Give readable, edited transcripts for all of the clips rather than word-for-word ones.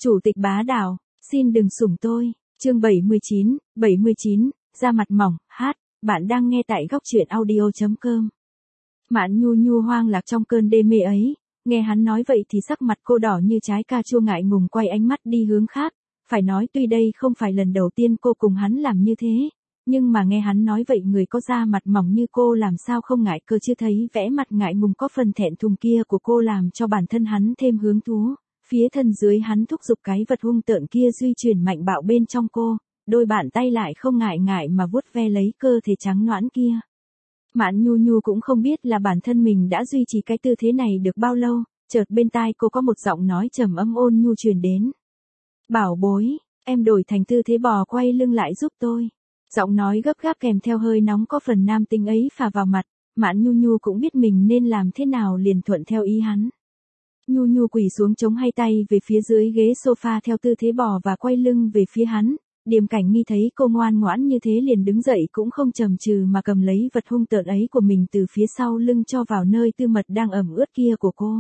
Chủ tịch bá đạo, xin đừng sủng tôi. Chương 79, da mặt mỏng, hát, bạn đang nghe tại góc truyện audio.com. Mạn Nhu Nhu hoang lạc trong cơn đê mê ấy, nghe hắn nói vậy thì sắc mặt cô đỏ như trái cà chua, ngại ngùng quay ánh mắt đi hướng khác. Phải nói tuy đây không phải lần đầu tiên cô cùng hắn làm như thế, nhưng mà nghe hắn nói vậy người có da mặt mỏng như cô làm sao không ngại, cơ chứ thấy vẻ mặt ngại ngùng có phần thẹn thùng kia của cô làm cho bản thân hắn thêm hứng thú. Phía thân dưới hắn thúc giục cái vật hung tợn kia duy chuyển mạnh bạo bên trong cô, đôi bàn tay lại không ngại ngại mà vuốt ve lấy cơ thể trắng nõn kia. Mạn Nhu Nhu cũng không biết là bản thân mình đã duy trì cái tư thế này được bao lâu, chợt bên tai cô có một giọng nói trầm ấm ôn nhu truyền đến. Bảo bối, em đổi thành tư thế bò quay lưng lại giúp tôi. Giọng nói gấp gáp kèm theo hơi nóng có phần nam tính ấy phả vào mặt, Mạn Nhu Nhu cũng biết mình nên làm thế nào liền thuận theo ý hắn. Nhu Nhu quỳ xuống chống hai tay về phía dưới ghế sofa theo tư thế bò và quay lưng về phía hắn. Điềm Cảnh Nghi thấy cô ngoan ngoãn như thế liền đứng dậy cũng không chần chừ mà cầm lấy vật hung tợn ấy của mình từ phía sau lưng cho vào nơi tư mật đang ẩm ướt kia của cô.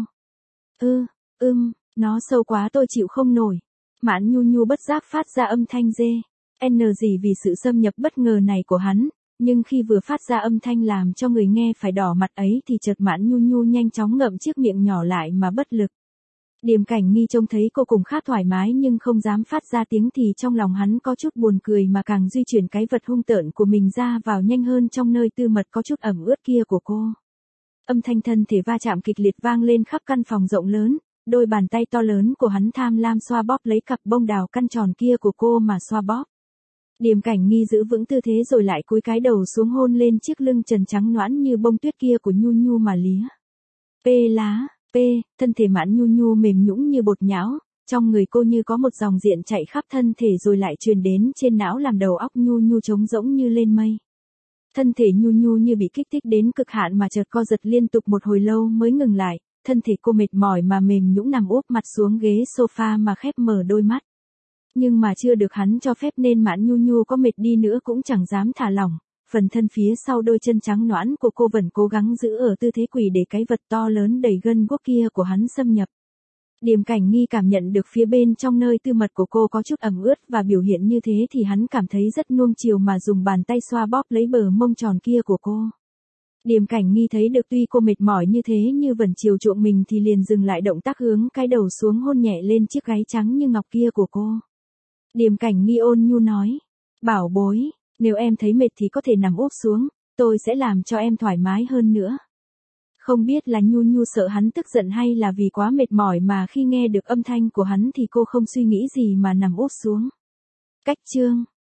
Nó sâu quá tôi chịu không nổi. Mạn Nhu Nhu bất giác phát ra âm thanh dê. Gì vì sự xâm nhập bất ngờ này của hắn, nhưng khi vừa phát ra âm thanh làm cho người nghe phải đỏ mặt ấy thì chợt Mạn Nhu Nhu nhanh chóng ngậm chiếc miệng nhỏ lại mà bất lực. Điềm Cảnh Nghi trông thấy cô cùng khá thoải mái nhưng không dám phát ra tiếng thì trong lòng hắn có chút buồn cười mà càng di chuyển cái vật hung tợn của mình ra vào nhanh hơn trong nơi tư mật có chút ẩm ướt kia của cô. Âm thanh thân thể va chạm kịch liệt vang lên khắp căn phòng rộng lớn, đôi bàn tay to lớn của hắn tham lam xoa bóp lấy cặp bông đào căn tròn kia của cô mà xoa bóp. Điềm Cảnh Nghi giữ vững tư thế rồi lại cúi cái đầu xuống hôn lên chiếc lưng trần trắng nõn như bông tuyết kia của Nhu Nhu mà lía. Thân thể Mạn Nhu Nhu mềm nhũn như bột nhão, trong người cô như có một dòng điện chạy khắp thân thể rồi lại truyền đến trên não làm đầu óc Nhu Nhu trống rỗng như lên mây. Thân thể Nhu Nhu như bị kích thích đến cực hạn mà chợt co giật liên tục một hồi lâu mới ngừng lại, thân thể cô mệt mỏi mà mềm nhũn nằm úp mặt xuống ghế sofa mà khép mở đôi mắt. Nhưng mà chưa được hắn cho phép nên Mạn Nhu Nhu có mệt đi nữa cũng chẳng dám thả lỏng, phần thân phía sau đôi chân trắng nõn của cô vẫn cố gắng giữ ở tư thế quỳ để cái vật to lớn đầy gân guốc kia của hắn xâm nhập. Điềm Cảnh Nghi cảm nhận được phía bên trong nơi tư mật của cô có chút ẩm ướt và biểu hiện như thế thì hắn cảm thấy rất nuông chiều mà dùng bàn tay xoa bóp lấy bờ mông tròn kia của cô. Điềm Cảnh Nghi thấy được tuy cô mệt mỏi như thế như vẫn chiều chuộng mình thì liền dừng lại động tác hướng cái đầu xuống hôn nhẹ lên chiếc gáy trắng như ngọc kia của cô. Điềm Cảnh Nghi ôn nhu nói, bảo bối, nếu em thấy mệt thì có thể nằm úp xuống, tôi sẽ làm cho em thoải mái hơn nữa. Không biết là Nhu Nhu sợ hắn tức giận hay là vì quá mệt mỏi mà khi nghe được âm thanh của hắn thì cô không suy nghĩ gì mà nằm úp xuống. Cách chương